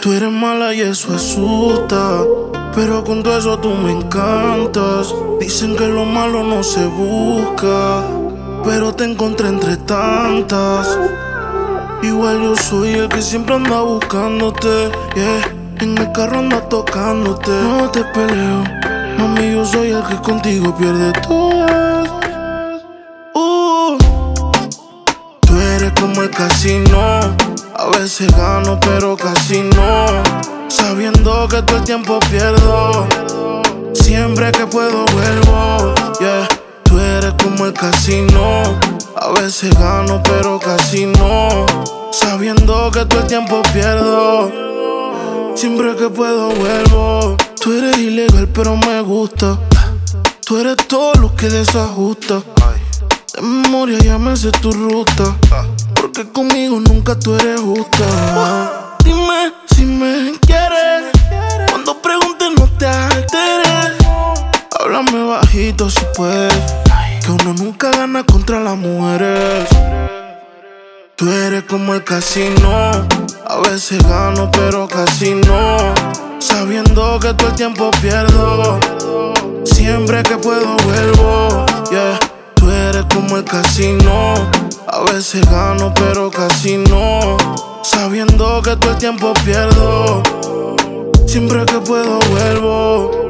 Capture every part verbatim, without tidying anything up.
Tú eres mala y eso asusta, pero con todo eso tú me encantas. Dicen que lo malo no se busca, pero te encontré entre tantas. Igual yo soy el que siempre anda buscándote, yeah. En el carro anda tocándote. No te peleo, mami, yo soy el que contigo pierde todo. uh. Tú eres como el casino, a veces gano pero casi no, sabiendo que todo el tiempo pierdo. Siempre que puedo vuelvo, yeah. Tú eres como el casino, a veces gano pero casi no, sabiendo que todo el tiempo pierdo. Siempre que puedo vuelvo. Tú eres ilegal pero me gusta. Tú eres todo lo que desajusta. De memoria ya me sé tu ruta, porque conmigo nunca tú eres justa. Dime si me quieres, cuando preguntes no te alteres. Háblame bajito si puedes, que uno nunca gana contra las mujeres. Tú eres como el casino, a veces gano pero casi no, sabiendo que todo el tiempo pierdo. Siempre que puedo vuelvo, yeah. Tú eres como el casino, a veces gano pero casi no, sabiendo que todo el tiempo pierdo. Siempre que puedo vuelvo.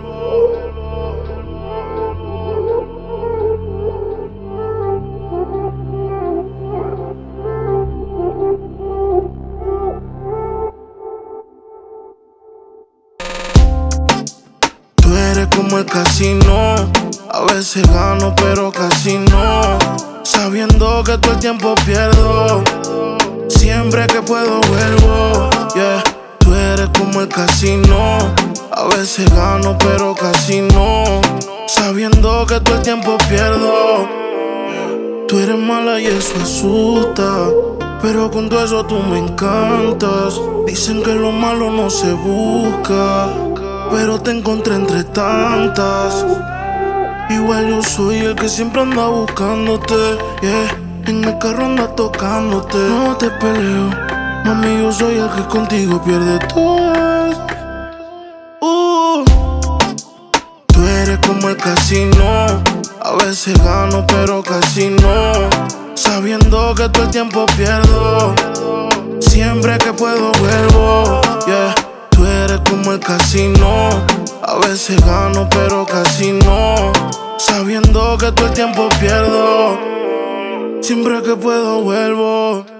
Tú eres como el casino, a veces gano pero casi no, sabiendo que todo el tiempo pierdo. Siempre que puedo vuelvo, yeah. Tú eres como el casino, a veces gano pero casi no, sabiendo que todo el tiempo pierdo. Tú eres mala y eso asusta, pero con todo eso tú me encantas. Dicen que lo malo no se busca, pero te encontré entre tantas. Igual yo soy el que siempre anda buscándote, yeah. En el carro anda tocándote. No te peleo, mami, yo soy el que contigo pierde todo. uh. Tú eres como el casino, a veces gano pero casi no, sabiendo que todo el tiempo pierdo. Siempre que puedo vuelvo, yeah. Tú eres como el casino, a veces gano pero casi no, sabiendo que todo el tiempo pierdo. Siempre que puedo vuelvo.